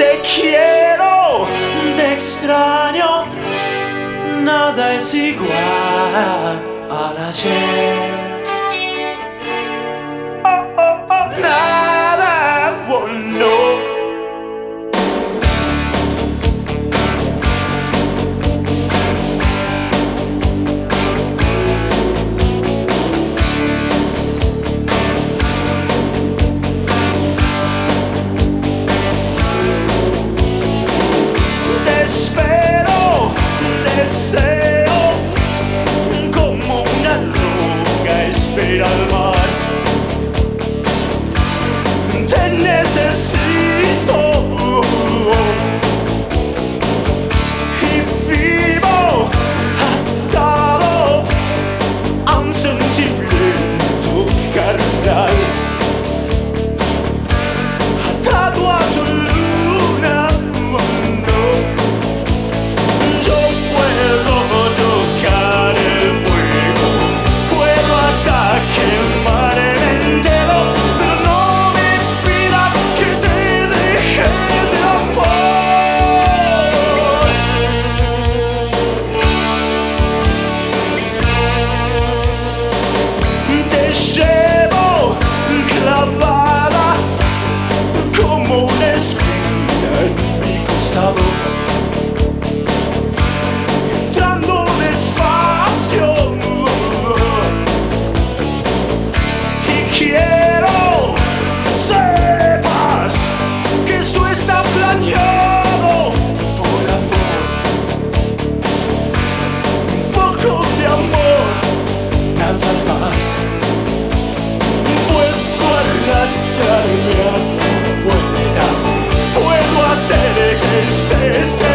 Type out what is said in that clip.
Te quiero, te extraño, nada es igual al ayer. Oh, oh, oh, nada, oh, no. Espero, deseo, como una roca espera al mar. Te necesito y vivo atado a un sentimiento carnal, atado a tu luna. Llevo clavada como una espina en mi costado, entrando despacio, y quiero que sepas que esto está planeado por amor, un poco de amor, nada más. Arrastrarme a tu puerta, puedo hacer que estés